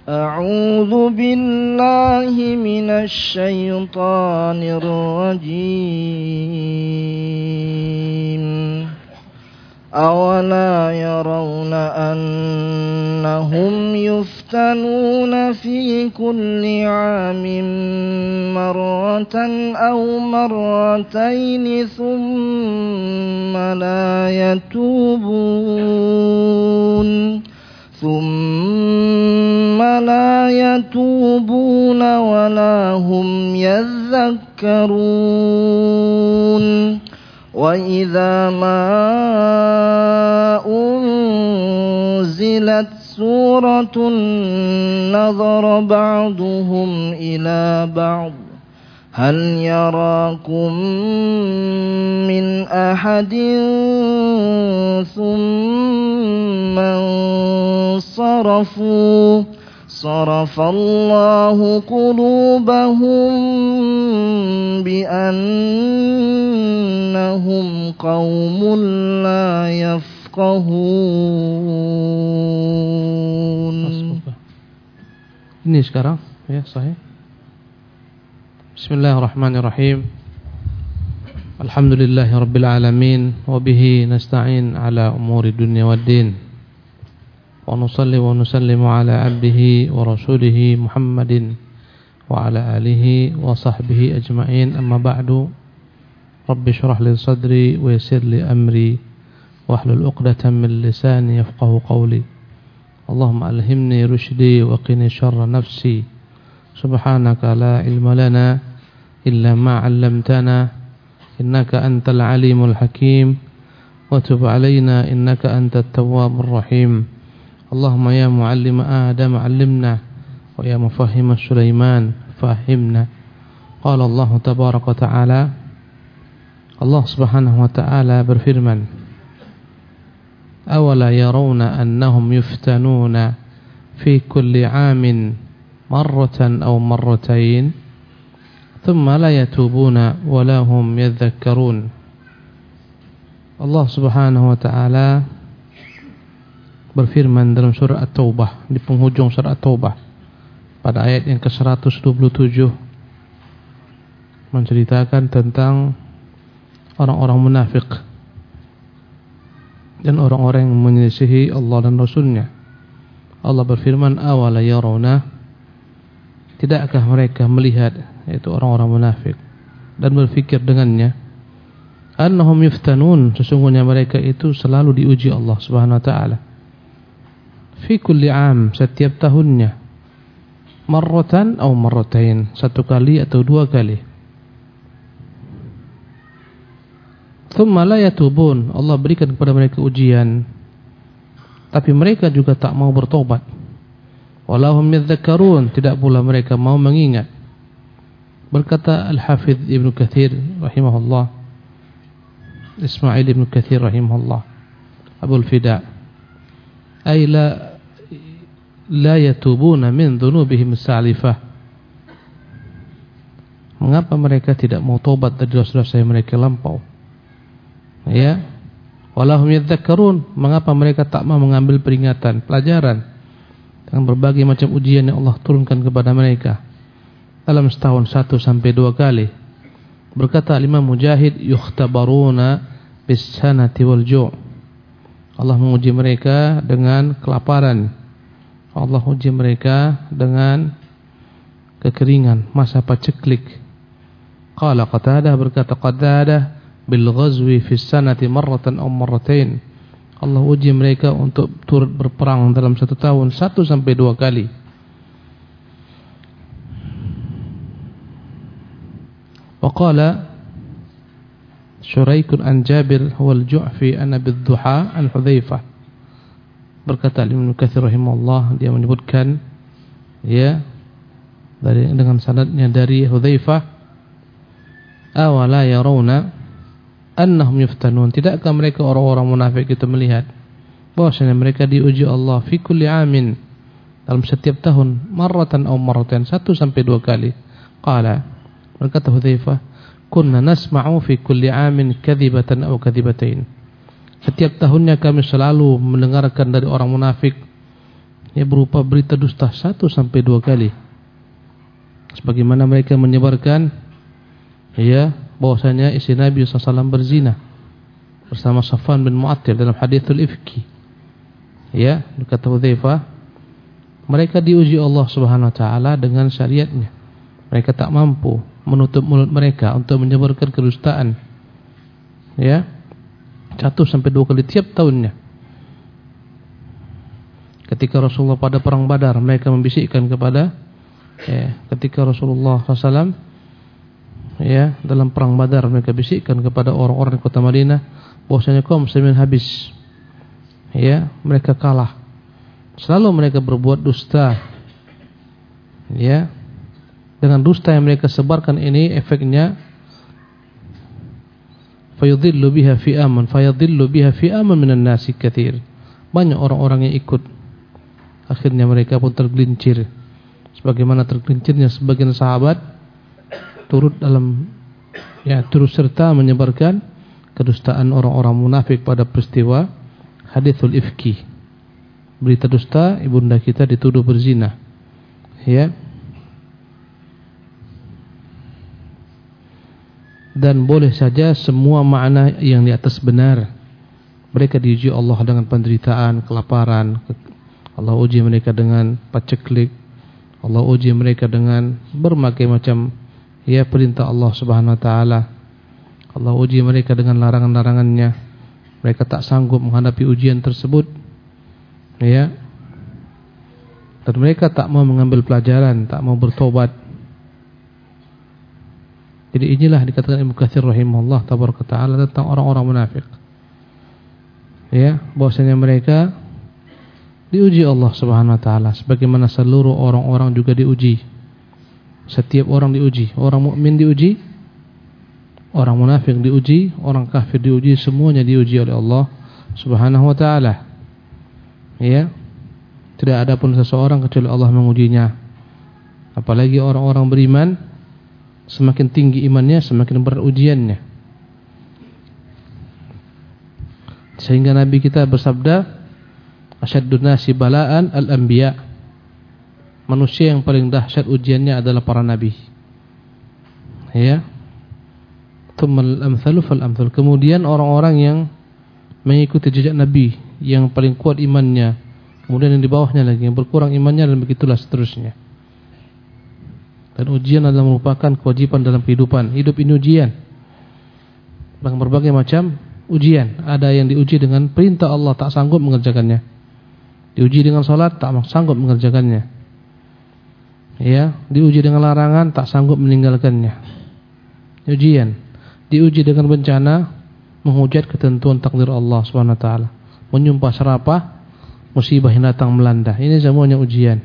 أعوذ بالله من الشيطان الرجيم أولا يرون أنهم يفتنون في كل عام مرة أو مرتين ثم لا يتوبون ولا هم يذكرون وإذا ما أنزلت سورة نظر بعضهم إلى بعض هل يراكم من أحد ثم انصرفوا صرف الله قلوبهم بأنهم قوم لا يفقهون. Ini sekarang ya sahih. Bismillahirrahmanirrahim. Alhamdulillahirabbil alamin wa bihi nasta'in ala umuri dunya waddin. Wa nusalli wa nusallimu ala abdihi wa rasulihi Muhammadin wa ala alihi wa sahbihi ajma'in, amma ba'du. Rabbi shrah li sadri wa yassir li amri wahlul 'uqdatam min lisani yafqahu qawli. Allahumma alhimni rushdi wa qini syarra nafsi. Subhanaka la ilma lana illa ma 'allamtana innaka antal alimul hakim wa tub 'alaina innaka antat tawwabur rahim. Allahumma ya muallim Adam 'allimna wa ya mufahhim Sulaiman fahimna. Qala Allah tabaraka wa ta'ala, Allah subhanahu wa ta'ala berfirman, awala yarawna annahum yuftanuna fi kulli 'amin marratan aw marratain thumma la yatubuna wa la hum yadhakkarun. Allah subhanahu wa ta'ala berfirman dalam surah At-Taubah, di penghujung surah At-Taubah pada ayat yang ke-127, menceritakan tentang orang-orang munafik dan orang-orang yang menyelisihi Allah dan Rasulnya. Allah berfirman, awala yarawna, tidakkah mereka melihat, yaitu orang-orang munafik, dan berfikir dengannya, annahum yuftanun, sesungguhnya mereka itu selalu diuji Allah subhanahu wa ta'ala, fi kulli am, setiap tahunnya, marratan atau marratain, satu kali atau dua kali. Thumma la yatubun, Allah berikan kepada mereka ujian, tapi mereka juga tak mau bertobat. Walahum yadhakkarun, tidak pula mereka mau mengingat. Berkata Al-Hafidh Ibn Kathir rahimahullah, Ismail Ibn Kathir rahimahullah, Abul Fida, ay la yatubuna min dhunubihim as-salifah. Mengapa mereka tidak mau tobat dari dosa-dosa yang mereka lampau? Ya, walahum yadhakkarun, mengapa mereka tak mau mengambil peringatan, pelajaran dengan berbagai macam ujian yang Allah turunkan kepada mereka dalam setahun 1 sampai 2 kali. Berkata Imam Mujahid, yukhtabaruna bis-sanati wal ju'. Allah menguji mereka dengan kelaparan. Allah uji mereka dengan kekeringan, masa paceklik. Qala Qatadah, berkata Qatadah, bil ghazwi fi sanati marratan aw marratain. Allah uji mereka untuk turut berperang dalam 1 tahun 1 sampai 2 kali. Wa qala Syuraikun an Jabir wal Ju'fi an Abi Dhuha an Hudzaifah. Berkata Ibnu Katsir rahimahullah, dia menyebutkan ya dengan sanadnya dari Hudzaifah, awala yarawna annahum yuftanun, tidakkah mereka orang-orang munafik itu melihat bahwasanya mereka diuji Allah fi kulli amin, dalam setiap tahun, marratan aw marratain, 1 sampai 2 kali. Qala, berkata Hudzaifah, kunna nasma'u fi kulli amin kadhibatan aw kadhibatain. Setiap tahunnya kami selalu mendengarkan dari orang munafik berupa berita dusta 1 sampai 2 kali. Sebagaimana mereka menyebarkan bahwasanya istri Nabi SAW berzina bersama Safwan bin Mu'attil dalam haditsul ifki. Kata Hudzaifah, mereka diuji Allah Subhanahu wa taala dengan syariatnya. Mereka tak mampu menutup mulut mereka untuk menyebarkan kedustaan. 1 sampai 2 kali tiap tahunnya. Ketika Rasulullah pada perang Badar, mereka membisikkan kepada ketika Rasulullah SAW dalam perang Badar, mereka bisikkan kepada orang-orang di kota Madinah bahwasanya kaum muslimin habis. Mereka kalah. Selalu mereka berbuat dusta. Dengan dusta yang mereka sebarkan ini efeknya fayudhillu biha fi'aman minan nasi katsir. Banyak orang-orang yang ikut. Akhirnya mereka pun tergelincir. Sebagaimana tergelincirnya sebagian sahabat turut serta menyebarkan kedustaan orang-orang munafik pada peristiwa haditsul ifki. Berita dusta ibunda kita dituduh berzina. Dan boleh saja semua makna yang di atas benar. Mereka diuji Allah dengan penderitaan, kelaparan. Allah uji mereka dengan paceklik. Allah uji mereka dengan berbagai macam perintah Allah Subhanahu wa taala. Allah uji mereka dengan larangan-larangannya. Mereka tak sanggup menghadapi ujian tersebut. Dan mereka tak mau mengambil pelajaran, tak mau bertobat. Jadi inilah dikatakan Ibnu Katsir rahimahullah tabaraka taala tentang orang-orang munafik. Bahwasanya mereka diuji Allah Subhanahu wa taala sebagaimana seluruh orang-orang juga diuji. Setiap orang diuji, orang mukmin diuji, orang munafik diuji, orang kafir diuji, semuanya diuji oleh Allah Subhanahu wa taala. Tidak ada pun seseorang kecuali Allah mengujinya. Apalagi orang-orang beriman, semakin tinggi imannya, semakin berat ujiannya. Sehingga Nabi kita bersabda, asyaddun nasi bala'an al-anbiya. Manusia yang paling dahsyat ujiannya adalah para nabi. Tsummal amsalu fal amsal. Kemudian orang-orang yang mengikuti jejak nabi yang paling kuat imannya. Kemudian yang di bawahnya lagi yang berkurang imannya, dan begitulah seterusnya. Dan ujian adalah merupakan kewajiban dalam kehidupan. Hidup ini ujian. Dengan berbagai macam ujian. Ada yang diuji dengan perintah Allah, tak sanggup mengerjakannya. Diuji dengan salat, tak sanggup mengerjakannya. Diuji dengan larangan, tak sanggup meninggalkannya. Ujian. Diuji dengan bencana, menghujat ketentuan takdir Allah Subhanahu wa taala. Menyumpah serapah, musibah yang datang melanda. Ini semuanya ujian.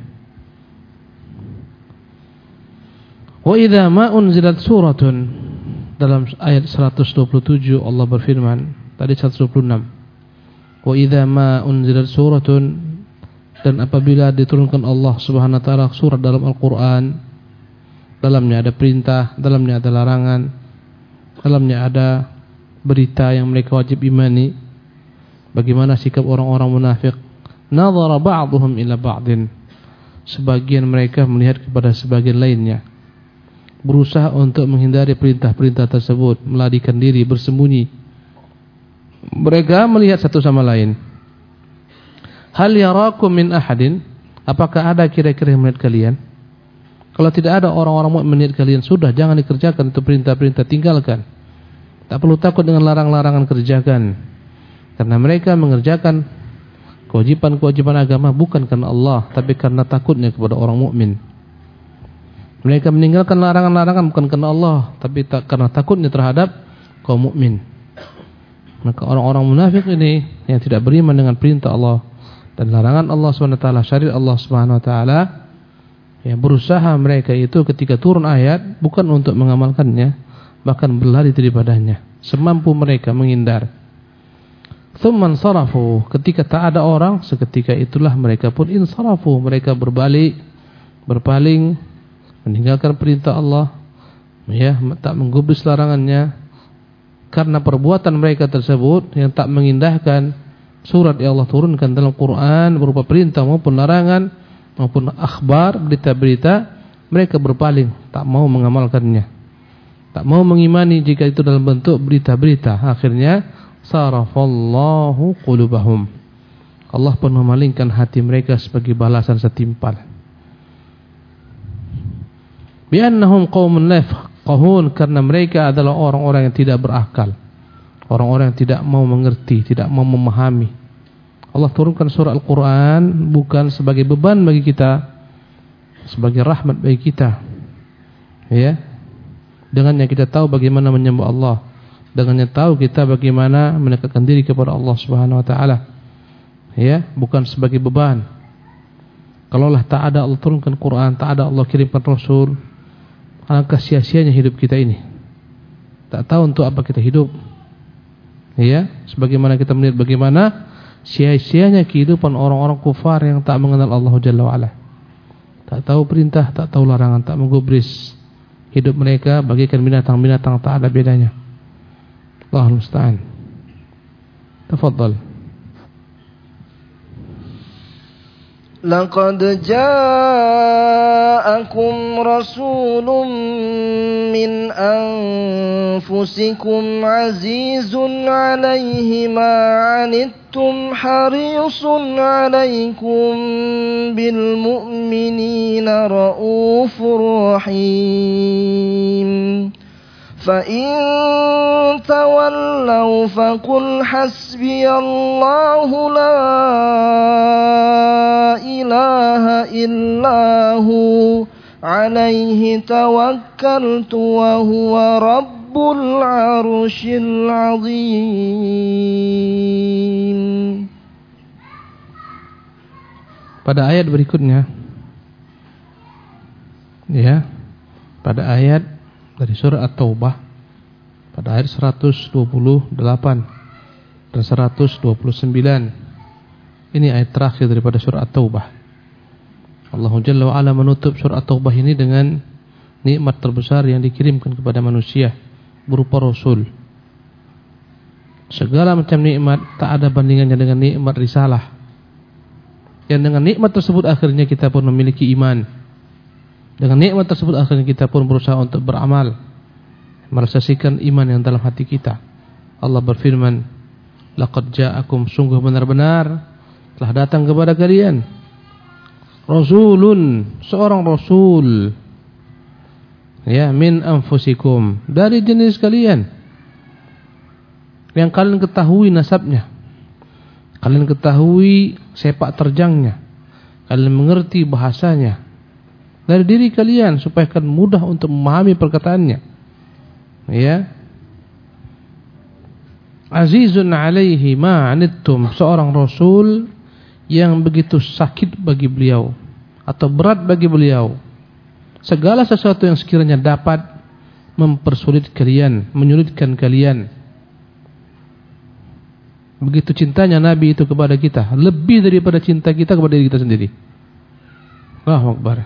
Wa idza ma unzilat suratun, dalam ayat 127 Allah berfirman, tadi 126. Wa idza ma unzilat suratun, dan apabila diturunkan Allah Subhanahu wa taala surat dalam Al-Qur'an, dalamnya ada perintah, dalamnya ada larangan, dalamnya ada berita yang mereka wajib imani. Bagaimana sikap orang-orang munafik? Nadhara ba'dhum ila ba'din. Sebagian mereka melihat kepada sebagian lainnya. Berusaha untuk menghindari perintah-perintah tersebut, melarikan diri, bersembunyi. Mereka melihat satu sama lain. Hal yarakum min ahadin? Apakah ada kira-kira yang melihat kalian? Kalau tidak ada orang-orang mukmin melihat kalian, sudah jangan dikerjakan itu perintah-perintah, tinggalkan. Tak perlu takut dengan larang-larangan, kerjakan. Karena mereka mengerjakan kewajiban-kewajiban agama bukan karena Allah, tapi karena takutnya kepada orang mukmin. Mereka meninggalkan larangan-larangan bukan karena Allah, tapi karena takutnya terhadap kaum mukmin. Maka orang-orang munafik ini yang tidak beriman dengan perintah Allah dan larangan Allah SWT, syariat Allah SWT, yang berusaha mereka itu ketika turun ayat bukan untuk mengamalkannya, bahkan berlari daripadanya semampu mereka menghindar. Tsumman sarafu, ketika tak ada orang, seketika itulah mereka pun insarafu, mereka berbalik, berpaling, meninggalkan perintah Allah, tak menggubris larangannya, karena perbuatan mereka tersebut yang tak mengindahkan surat yang Allah turunkan dalam Quran berupa perintah maupun larangan maupun akhbar, berita-berita, mereka berpaling, tak mau mengamalkannya, tak mau mengimani jika itu dalam bentuk berita-berita. Akhirnya sarafallahu qulubahum, Allah pun memalingkan hati mereka sebagai balasan setimpal. Bi'annahum qaumun la yafqahun, karena mereka adalah orang-orang yang tidak berakal, orang-orang yang tidak mau mengerti, tidak mau memahami. Allah turunkan surah Al-Quran bukan sebagai beban bagi kita, sebagai rahmat bagi kita. Ya, dengannya kita tahu bagaimana menyembah Allah, dengannya tahu kita bagaimana mendekatkan diri kepada Allah Subhanahu Wa Taala. Ya, bukan sebagai beban. Kalaulah tak ada Allah turunkan Quran, tak ada Allah kirimkan Rasul, alangkah sia-sianya hidup kita ini. Tak tahu untuk apa kita hidup. Ya, sebagaimana kita melihat bagaimana sia-sianya kehidupan orang-orang kufar yang tak mengenal Allah Jalla wa'ala. Tak tahu perintah, tak tahu larangan, tak menggubris. Hidup mereka bagaikan binatang-binatang, tak ada bedanya. Allahul musta'an. Tafadhal. لقد جاءكم رسول من أنفسكم عزيز عليه ما عنتم حريص عليكم بالمؤمنين رؤوف رحيم فإن تولوا فقل حسبي الله لا إله إلا هو عليه توكلت وهو رب العرش العظيم. Pada ayat berikutnya, ya, pada ayat dari surah At-Taubah, pada ayat 128 dan 129. Ini ayat terakhir daripada surah At-Taubah. Allah Jalla wa Ala menutup surah At-Taubah ini dengan nikmat terbesar yang dikirimkan kepada manusia berupa Rasul. Segala macam nikmat tak ada bandingannya dengan nikmat risalah. Dan dengan nikmat tersebut akhirnya kita pun memiliki iman. Dengan nikmat tersebut akhirnya kita pun berusaha untuk beramal, merealisasikan iman yang dalam hati kita. Allah berfirman, laqad ja'akum, sungguh benar-benar telah datang kepada kalian rasulun, seorang rasul, ya, min anfusikum, dari jenis kalian, yang kalian ketahui nasabnya, kalian ketahui sepak terjangnya, kalian mengerti bahasanya, dari diri kalian supaya kalian mudah untuk memahami perkataannya. Ya, azizun alaihi ma anittum, seorang rasul yang begitu sakit bagi beliau atau berat bagi beliau segala sesuatu yang sekiranya dapat mempersulit kalian, menyulitkan kalian. Begitu cintanya Nabi itu kepada kita, lebih daripada cinta kita kepada diri kita sendiri. Allahu Akbar.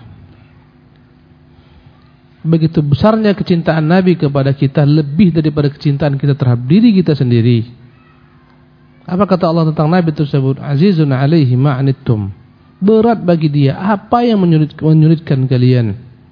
Begitu besarnya kecintaan Nabi kepada kita, lebih daripada kecintaan kita terhadap diri kita sendiri. Apa kata Allah tentang Nabi tersebut? Azizun alaihi ma'anittum, berat bagi dia apa yang menyulitkan kalian.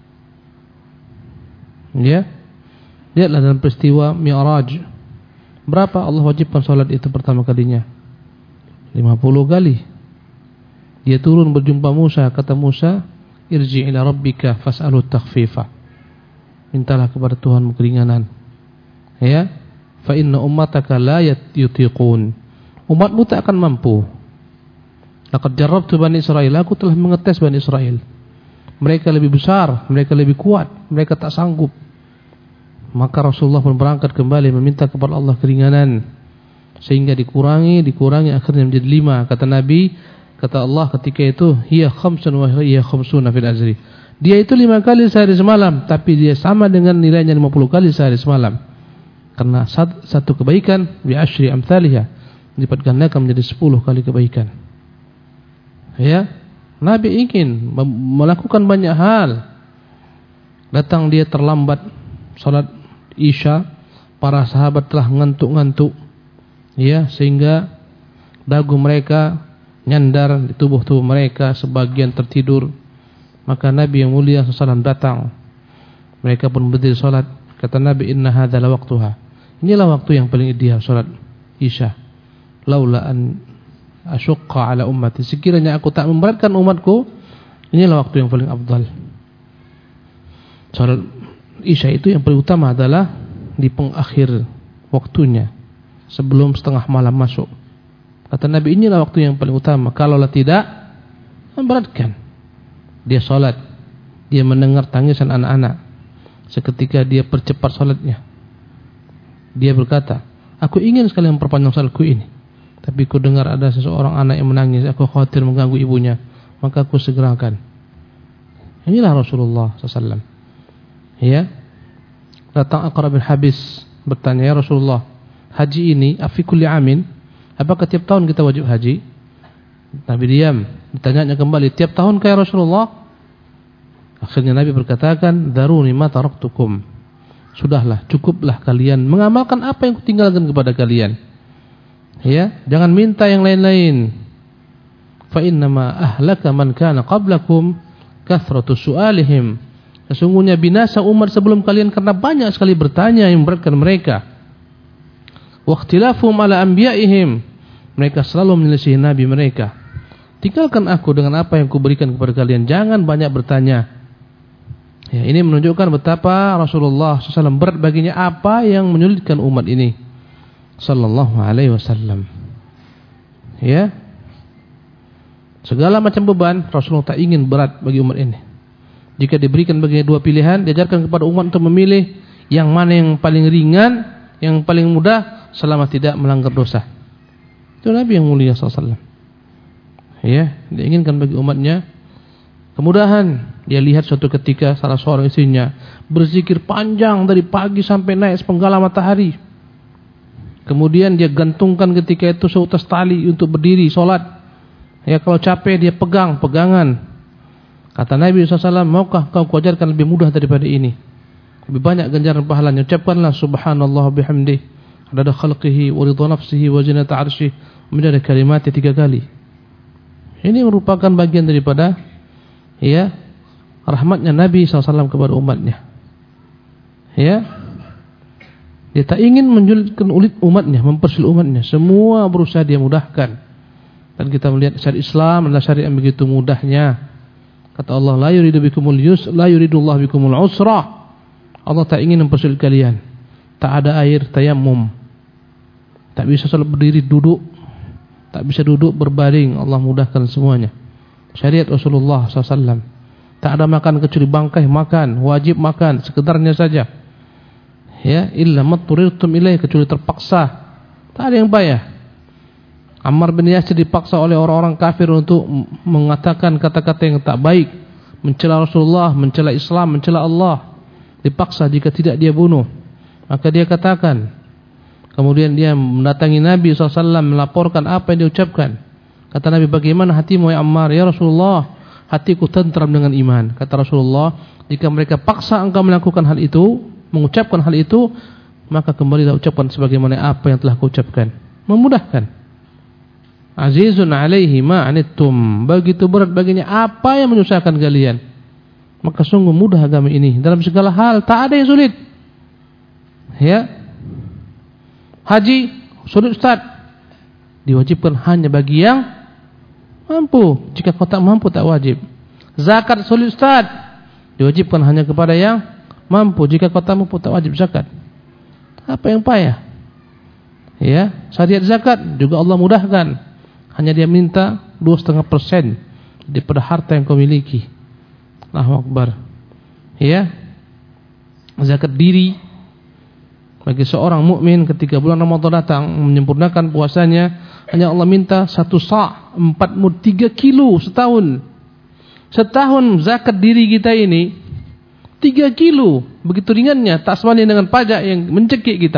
Ya, lihatlah dalam peristiwa Mi'raj, berapa Allah wajibkan salat itu pertama kalinya? 50 kali. Dia turun berjumpa Musa, kata Musa, irji' ila rabbika fas'alu takhfifa, mintalah kepada Tuhanmu keringanan. Ya, fa inna ummataka la yutiqun, umatmu tak akan mampu. Laqad jarrabtu Bani Israil, aku telah mengetes Bani Israil. Mereka lebih besar, mereka lebih kuat, mereka tak sanggup. Maka Rasulullah pun berangkat kembali meminta kepada Allah keringanan, sehingga dikurangi akhirnya menjadi 5. Kata Nabi, kata Allah ketika itu, hiya khamsun wa hiya khamsuna fil ajri, dia itu 5 kali sehari semalam, tapi dia sama dengan nilainya 50 kali sehari semalam. Karena satu kebaikan bi asyri amsalihha, dilipat gandakan menjadi 10 kali kebaikan. Ya, Nabi ingin melakukan banyak hal. Datang dia terlambat salat Isya, para sahabat telah ngantuk-ngantuk, ya, sehingga dagu mereka nyandar di tubuh-tubuh mereka, sebagian tertidur. Maka Nabi yang mulia SAW datang. Mereka pun berdiri salat. Kata Nabi, inna hadza la waqtuha. Inilah waktu yang paling ideal salat Isya. Laula an asyqa ala ummati. Sekiranya aku tak memberatkan umatku, inilah waktu yang paling afdal. Salat Isya itu yang paling utama adalah di pengakhir waktunya, sebelum setengah malam masuk. Kata Nabi, inilah waktu yang paling utama. Kalaulah tidak, memberatkan. Dia salat, dia mendengar tangisan anak-anak. Seketika dia percepat salatnya. Dia berkata, aku ingin sekali memperpanjang salatku ini, tapi ku dengar ada seseorang anak yang menangis. Aku khawatir mengganggu ibunya, maka aku segerakan. Inilah Rasulullah SAW. Ya, datang Aqra bin Habis bertanya, ya Rasulullah, haji ini afi kulli amin, apakah tiap tahun kita wajib haji? Nabi diam. Ditanyanya kembali, tiap tahun ya Rasulullah? Akhirnya Nabi berkatakan, daruni ma taraktukum. Sudahlah, cukuplah kalian mengamalkan apa yang kutinggalkan kepada kalian. Ya, jangan minta yang lain-lain. Fa innama ahlaka man kana qablakum kathratu su'alihim. Sesungguhnya binasa umat sebelum kalian karena banyak sekali bertanya yang memberatkan mereka. Wa ikhtilafum ala anbiya'ihim. Mereka selalu menyelisihi nabi mereka. Tinggalkan aku dengan apa yang kuberikan kepada kalian. Jangan banyak bertanya. Ya, ini menunjukkan betapa Rasulullah SAW berat baginya apa yang menyulitkan umat ini. Sallallahu alaihi wasallam. Ya. Segala macam beban Rasulullah tak ingin berat bagi umat ini. Jika diberikan baginya dua pilihan, diajarkan kepada umat untuk memilih yang mana yang paling ringan, yang paling mudah, selama tidak melanggar dosa. Itu Nabi yang mulia SAW. Ya, diinginkan bagi umatnya kemudahan. Dia lihat suatu ketika salah seorang istrinya berzikir panjang dari pagi sampai naik sepenggala matahari. Kemudian dia gantungkan ketika itu seutas tali untuk berdiri sholat. Ya, kalau capek dia pegangan. Kata Nabi SAW, maukah kau kuajarkan lebih mudah daripada ini? Lebih banyak ganjaran pahalanya. Ucapkanlah subhanallah bihamdih, adada khalqihi wa ridha nafsihi wa zinata arsyih, menjadi kalimatnya 3 kali. Ini merupakan bagian daripada ya rahmatnya Nabi SAW kepada umatnya. Ya, dia tak ingin menyulitkan umatnya, mempersulit umatnya. Semua berusaha dia mudahkan. Dan kita melihat syariat Islam adalah syariat yang begitu mudahnya. Kata Allah, la yuridu bikumul yusra, la yuridullah bikumul usra. Allah tak ingin mempersulit kalian. Tak ada air tayamum. Tak bisa salat berdiri duduk. Tak bisa duduk berbaring. Allah mudahkan semuanya. Syariat Rasulullah SAW. Tak ada makan kecuali bangkai, makan, wajib makan, sekedarnya saja. Ya, illa matturirtum ilaih, kecuali terpaksa. Tak ada yang payah. Ammar bin Yasir dipaksa oleh orang-orang kafir untuk mengatakan kata-kata yang tak baik, mencela Rasulullah, mencela Islam, mencela Allah. Dipaksa, jika tidak dia bunuh. Maka dia katakan. Kemudian dia mendatangi Nabi SAW, melaporkan apa yang dia ucapkan. Kata Nabi, bagaimana hatimu ya Ammar? Ya Rasulullah, hatiku tentram dengan iman. Kata Rasulullah, jika mereka paksa engkau melakukan hal itu, mengucapkan hal itu, maka kembalilah ucapkan sebagaimana apa yang telah kau ucapkan. Memudahkan. Azizun alaihi ma anittum, begitu berat baginya apa yang menyusahkan kalian. Maka sungguh mudah agama ini. Dalam segala hal tak ada yang sulit. Ya. Haji sulit Ustaz. Diwajibkan hanya bagi yang mampu. Jika kau tak mampu tak wajib. Zakat sulit Ustaz. Diwajibkan hanya kepada yang mampu. Jika kau tak mampu tak wajib zakat. Apa yang payah? Ya, syariat zakat juga Allah mudahkan. Hanya dia minta 2,5% daripada harta yang kau miliki. Allahu Akbar. Ya. Zakat diri bagi seorang mukmin ketika bulan Ramadan datang menyempurnakan puasanya, hanya Allah minta 1 sa', 4 mud, 3 kilo setahun. Setahun zakat diri kita ini 3 kilo, begitu ringannya, tak sebanding dengan pajak yang mencekik kita.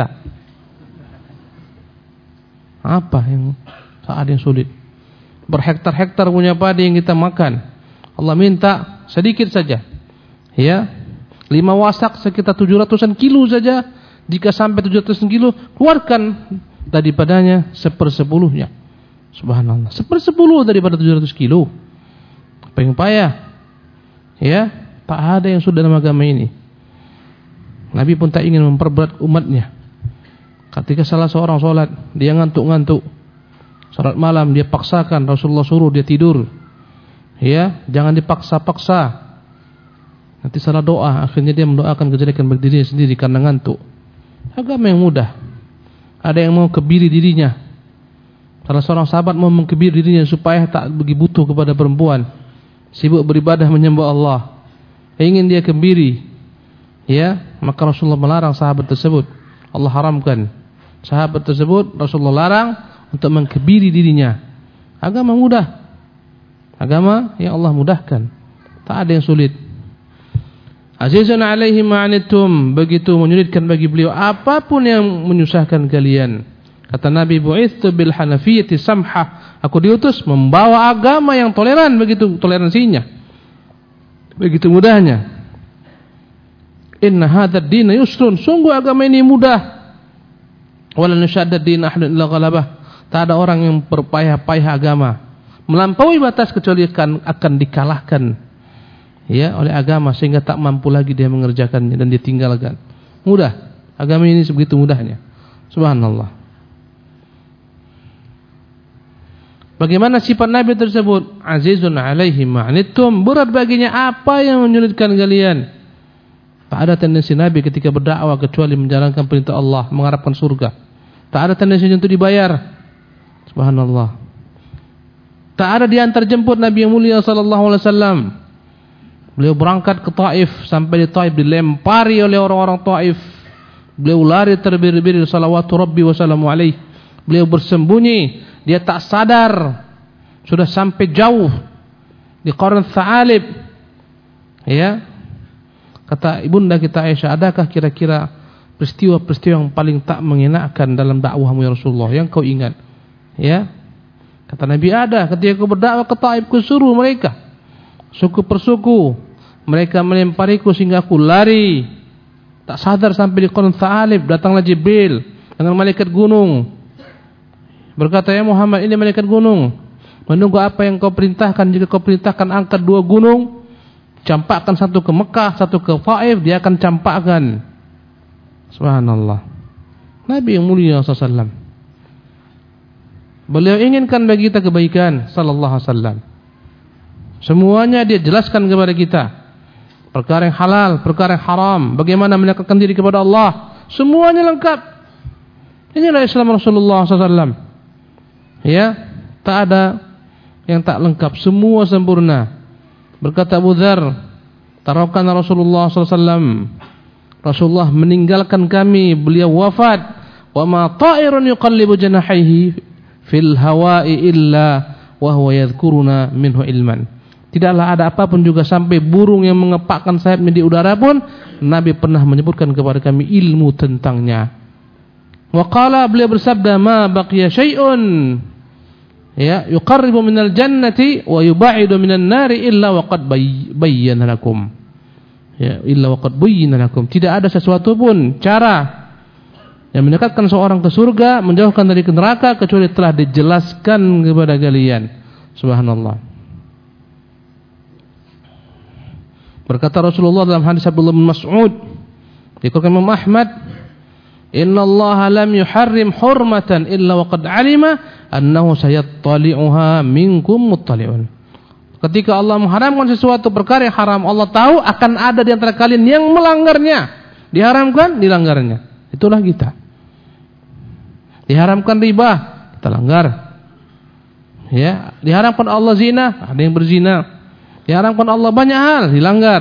Apa yang tak ada yang sulit. Berhektar-hektar punya padi yang kita makan, Allah minta sedikit saja. Ya, 5 wasak sekitar 700-an kilo saja. Jika sampai 700 kilo, keluarkan daripadanya 1/10-nya. Subhanallah. 1/10 daripada 700 kilo. Apa yang payah? Ya, tak ada yang sudah dalam agama ini. Nabi pun tak ingin memperberat umatnya. Ketika salah seorang sholat, dia ngantuk-ngantuk. Sholat malam dia paksakan, Rasulullah suruh dia tidur. Ya, jangan dipaksa-paksa. Nanti salah doa, akhirnya dia mendoakan kejelekan bagi dirinya sendiri karena ngantuk. Agama yang mudah. Ada yang mau kebiri dirinya. Salah seorang sahabat mau mengkebiri dirinya supaya tak begitu butuh kepada perempuan. Sibuk beribadah menyembah Allah. Ingin dia kebiri. Ya, maka Rasulullah melarang sahabat tersebut. Allah haramkan. Sahabat tersebut Rasulullah larang untuk mengkebiri dirinya. Agama mudah. Agama yang Allah mudahkan. Tak ada yang sulit. Azizun alaihi ma'anittum, begitu menyulitkan bagi beliau apapun yang menyusahkan kalian. Kata Nabi, bu'itsu bil hanafiyyati samhah, aku diutus membawa agama yang toleran, begitu toleransinya, begitu mudahnya. Inna hadzal din yusrun, sungguh agama ini mudah. Wala nushaddad din ahadun illa ghalabah, tak ada orang yang berpayah-payah agama melampaui batas kecuali akan dikalahkan, ya, oleh agama sehingga tak mampu lagi dia mengerjakannya dan ditinggalkan. Mudah, agama ini sebegitu mudahnya. Subhanallah. Bagaimana sifat Nabi tersebut? Azizun alaihi ma'anittum, berat baginya apa yang menyulitkan kalian. Tak ada tendensi Nabi ketika berdakwah kecuali menjalankan perintah Allah, mengharapkan surga. Tak ada tendensi untuk dibayar. Subhanallah. Tak ada diantar jemput Nabi yang mulia sallallahu alaihi wasallam. Beliau berangkat ke Taif, sampai di Taif dilempari oleh orang-orang Taif. Beliau lari terbiri-biri, salawatu rabbi wa salamu alaihi. Beliau bersembunyi. Dia tak sadar sudah sampai jauh di Qarn Tha'alib. Ya. Kata ibunda kita Aisyah, adakah kira-kira peristiwa-peristiwa yang paling tak mengenakan dalam dakwahmu ya Rasulullah yang kau ingat? Ya. Kata Nabi, ada. Ketika kau berdakwah ke Taif, ku suruh mereka suku persuku, mereka melempariku sehingga aku lari. Tak sadar sampai di Qarn Tha'alib, datanglah Jibril dengan malaikat gunung. Berkata, ya Muhammad, ini malaikat gunung menunggu apa yang kau perintahkan. Jika kau perintahkan angkat 2 gunung, campakkan satu ke Mekah, satu ke Taif, dia akan campakkan. Subhanallah. Nabi yang mulia SAW, beliau inginkan bagi kita kebaikan sallallahu alaihi wasallam. Semuanya dia jelaskan kepada kita. Perkara yang halal, perkara yang haram, bagaimana mendekatkan diri kepada Allah, semuanya lengkap. Inilah Islam Rasulullah SAW. Ya, tak ada yang tak lengkap, semua sempurna. Berkata Abu Dzar, tarakana Rasulullah SAW, Rasulullah meninggalkan kami, beliau wafat. Wa ma ta'irun yuqallibu janahihi fil hawa'i illa wa huwa yadhkuruna minhu ilman. Tidaklah ada apapun juga sampai burung yang mengepakkan sayapnya di udara pun Nabi pernah menyebutkan kepada kami ilmu tentangnya. Wa qala, beliau bersabda, ma baqiya syai'un ya yuqarribu minal jannati wa yubaidu minan nari illa waqad bayyana lakum. Ya, illa waqad bayyana lakum. Tidak ada sesuatu pun cara yang mendekatkan seorang ke surga, menjauhkan dari neraka kecuali telah dijelaskan kepada kalian. Subhanallah. Berkata Rasulullah dalam hadis Abdullah bin Mas'ud, dikutip Imam Ahmad, inna Allah lam yuharrim hurmatan illa waqad alima annahu sayattali'uha minkum muttali'un. Ketika Allah mengharamkan sesuatu perkara yang haram, Allah tahu akan ada di antara kalian yang melanggarnya. Diharamkan, dilanggarnya. Itulah kita. Diharamkan riba, kita langgar. Ya, diharamkan Allah zina, ada yang berzina. Diharamkan Allah banyak hal, dilanggar.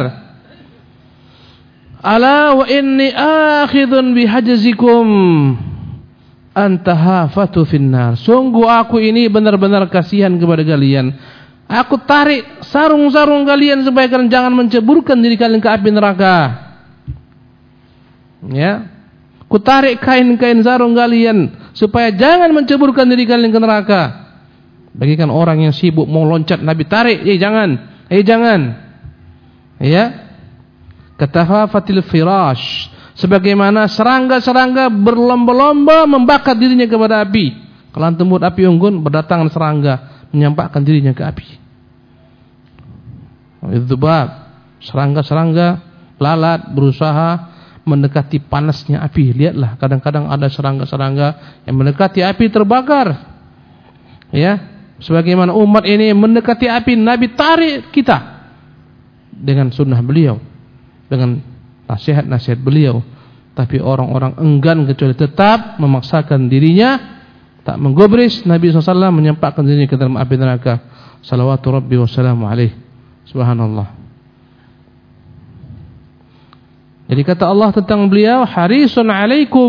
Ala wa inni akhidun bihajzikum antahafatu finnar. Sungguh aku ini benar-benar kasihan kepada kalian. Aku tarik sarung-sarung kalian supaya kalian jangan menceburkan diri kalian ke api neraka. Ya. Ku tarik kain-kain sarung kalian supaya jangan menceburkan diri kalian ke neraka. Bagikan orang yang sibuk mau loncat, Nabi tarik, jangan. Jangan. Ya. Katafafatil firash, sebagaimana serangga-serangga berlomba-lomba membakar dirinya kepada api. Kalau antum buat api unggun, berdatangan serangga menyampakkan dirinya ke api. Dzubab, serangga-serangga lalat berusaha mendekati panasnya api. Lihatlah, kadang-kadang ada serangga-serangga yang mendekati api terbakar. Ya, sebagaimana umat ini mendekati api, Nabi tarik kita dengan sunnah beliau, dengan nasihat-nasihat beliau. Tapi orang-orang enggan kecuali tetap memaksakan dirinya, tak menggubris. Nabi SAW menyampakkan dirinya ke dalam api neraka. Salawatu Rabbi wassalamu alaih. Subhanallah. Jadi kata Allah tentang beliau, harisun alaikum.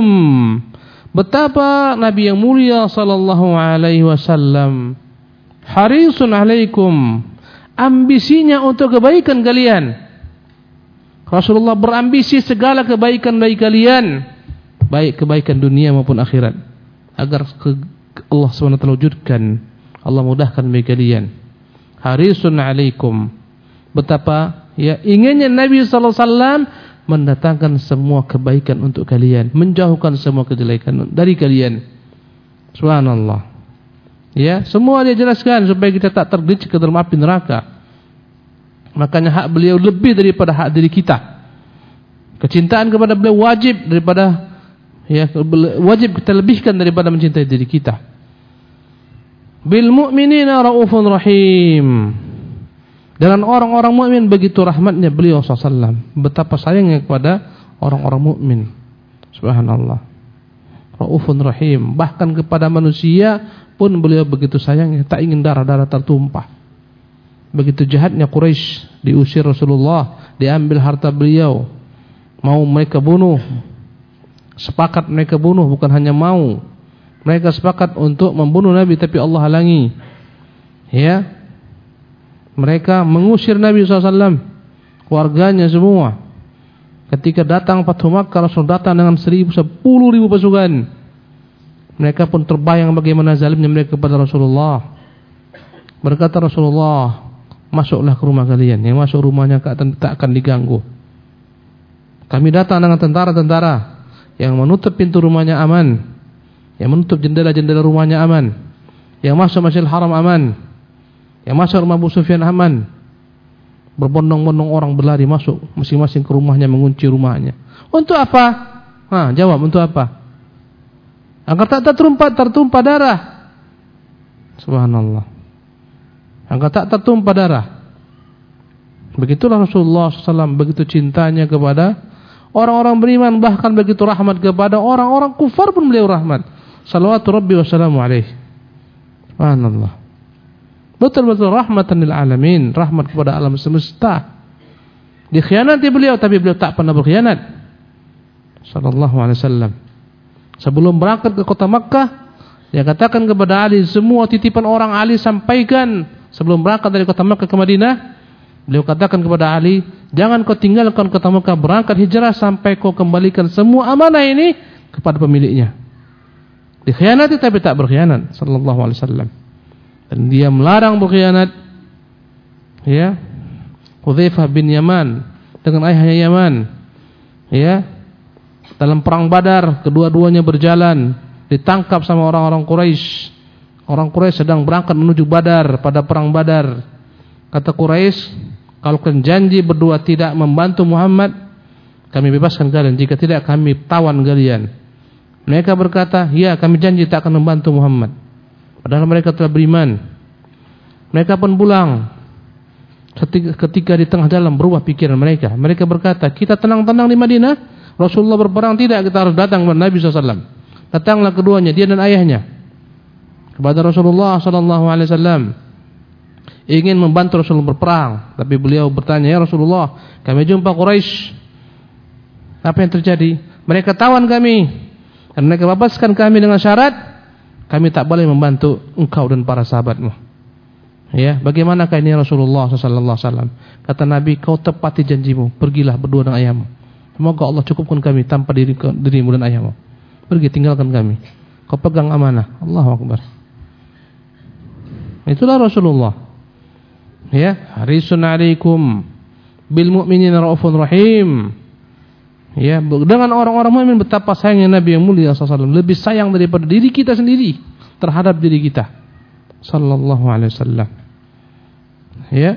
Betapa Nabi yang mulia sallallahu alaihi wasallam harisun alaikum, ambisinya untuk kebaikan kalian. Rasulullah berambisi segala kebaikan bagi kalian, baik kebaikan dunia maupun akhirat, agar Allah SWT wujudkan, Allah mudahkan bagi kalian. Harisun alaikum. Betapa ya inginnya Nabi sallallahu alaihi wasallam mendatangkan semua kebaikan untuk kalian, menjauhkan semua kejelekan dari kalian. Subhanallah. Ya, semua dia jelaskan supaya kita tak tergelincir ke dalam api neraka. Makanya hak beliau lebih daripada hak diri kita. Kecintaan kepada beliau wajib daripada wajib kita lebihkan daripada mencintai diri kita. Bil mu'minina raufun rahim. Dengan orang-orang mukmin begitu rahmatnya beliau SAW. Betapa sayangnya kepada orang-orang mukmin. Subhanallah. Raufun rahim. Bahkan kepada manusia pun beliau begitu sayangnya, tak ingin darah-darah tertumpah. Begitu jahatnya Quraisy, diusir Rasulullah, diambil harta beliau, mau mereka bunuh. Sepakat mereka bunuh, bukan hanya mau. Mereka sepakat untuk membunuh Nabi, tapi Allah halangi. Ya. Mereka mengusir Nabi SAW, keluarganya semua. Ketika datang Fathu Makkah, Rasul datang dengan 10.000 pasukan. Mereka pun terbayang bagaimana zalimnya mereka kepada Rasulullah. Berkata Rasulullah, masuklah ke rumah kalian. Yang masuk rumahnya tak akan diganggu. Kami datang dengan tentara-tentara yang menutup pintu rumahnya aman, yang menutup jendela-jendela rumahnya aman, yang masuk Masjidil Haram aman, yang masuk rumah Abu Sufyan aman. Berbondong-bondong orang berlari masuk, masing-masing ke rumahnya, mengunci rumahnya. Untuk apa? Jawab, untuk apa? Agar tak tertumpah darah. Subhanallah. Agar tak tertumpah darah. Begitulah Rasulullah SAW, begitu cintanya kepada orang-orang beriman, bahkan begitu rahmat kepada orang-orang kufar pun beliau rahmat. Salawatu Rabbi wassalamu alaihi. Subhanallah. Betul-betul rahmatan lil alamin, rahmat kepada alam semesta. Dikhianati beliau, tapi beliau tak pernah berkhianat. Sallallahu alaihi wasallam. Sebelum berangkat ke kota Makkah, dia katakan kepada Ali, semua titipan orang Ali sampaikan. Sebelum berangkat dari kota Makkah ke Madinah, beliau katakan kepada Ali, jangan kau tinggalkan kota Makkah, berangkat hijrah sampai kau kembalikan semua amanah ini kepada pemiliknya. Dikhianati tapi tak berkhianat. Sallallahu alaihi wasallam. Dan dia melarang berkhianat. Ya, Hudzaifah bin Yaman dengan ayahnya Yaman. Ya, dalam perang Badar kedua-duanya berjalan, ditangkap sama orang-orang Quraisy. Orang Quraisy sedang berangkat menuju Badar pada perang Badar. Kata Quraisy, kalau kalian janji berdua tidak membantu Muhammad, kami bebaskan kalian. Jika tidak, kami tawan kalian. Mereka berkata, ya kami janji tak akan membantu Muhammad. Padahal mereka telah beriman. Mereka pun pulang. Ketika di tengah jalan berubah pikiran mereka. Mereka berkata, kita tenang-tenang di Madinah, Rasulullah berperang, tidak, kita harus datang kepada Nabi SAW. Datanglah keduanya, dia dan ayahnya, kepada Rasulullah SAW. Ingin membantu Rasulullah berperang. Tapi beliau bertanya, ya Rasulullah, kami jumpa Quraisy. Apa yang terjadi? Mereka tawan kami. Dan mereka bebaskan kami dengan syarat, kami tak boleh membantu engkau dan para sahabatmu. Ya, bagaimanakah ini Rasulullah SAW? Kata Nabi, kau tepati janjimu, pergilah berdua dengan ayahmu. Semoga Allah cukupkan kami tanpa dirimu dan ayahmu. Pergi, tinggalkan kami. Kau pegang amanah. Allahu Akbar. Itulah Rasulullah. Ya, harisun alaikum bil mu'minina raufun rahim. Ya, dengan orang-orang mukmin betapa sayangnya Nabi yang mulia SAW, lebih sayang daripada diri kita sendiri. terhadap diri kita sallallahu alaihi wasallam. Ya.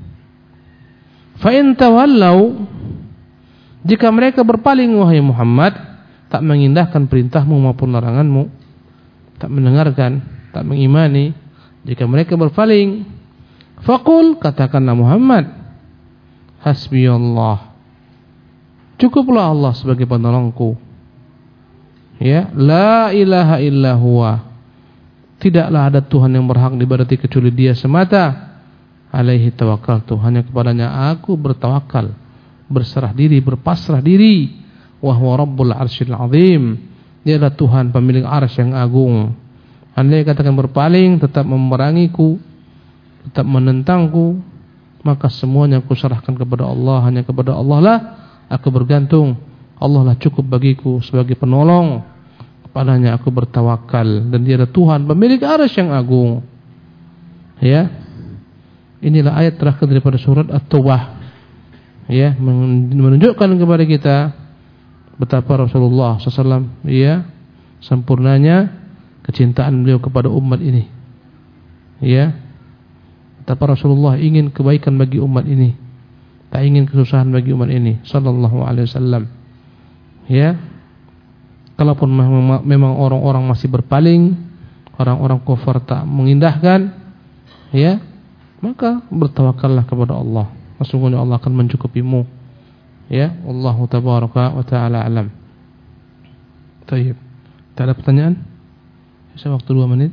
Fa in tawallau, jika mereka berpaling wahai Muhammad, tak mengindahkan perintahmu maupun laranganmu, tak mendengarkan, tak mengimani, jika mereka berpaling, faqul, katakanlah Muhammad, hasbiyallah, cukuplah Allah sebagai penolongku. Ya, la ilaha illa huwa, tidaklah ada Tuhan yang berhak diibadati kecuali Dia semata. Alaihi tawakkaltu, hanya kepadanya aku bertawakal, berserah diri, berpasrah diri. Wa huwa rabbul arsyil azim, Dia adalah Tuhan pemilik arsy yang agung. Andai katakan berpaling, tetap memerangiku, tetap menentangku, maka semuanya aku serahkan kepada Allah. Hanya kepada Allah lah aku bergantung. Allah lah cukup bagiku sebagai penolong. Kepadanya aku bertawakal, dan Dia adalah Tuhan pemilik arsy yang agung. Ya. Inilah ayat terakhir daripada surat At-Taubah. Ya, menunjukkan kepada kita betapa Rasulullah SAW, ya, sempurnanya kecintaan beliau kepada umat ini. Ya, betapa Rasulullah ingin kebaikan bagi umat ini, tak ingin kesusahan bagi umat ini, sallallahu alaihi wasallam. Ya, kalaupun memang orang-orang masih berpaling, orang-orang kufar tak mengindahkan, ya, maka bertawakallah kepada Allah. Sesungguhnya Allah akan mencukupimu. Ya, Allahu tabaraka wa taala alam. Baik. Tak ada pertanyaan? Bisa waktu 2 menit.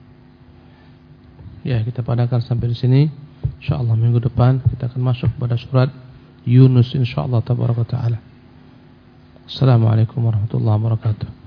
Ya, kita padakan sampai di sini. Insyaallah minggu depan kita akan masuk pada surat Yunus insyaallah tabaraka wa taala. Assalamualaikum warahmatullahi wabarakatuh.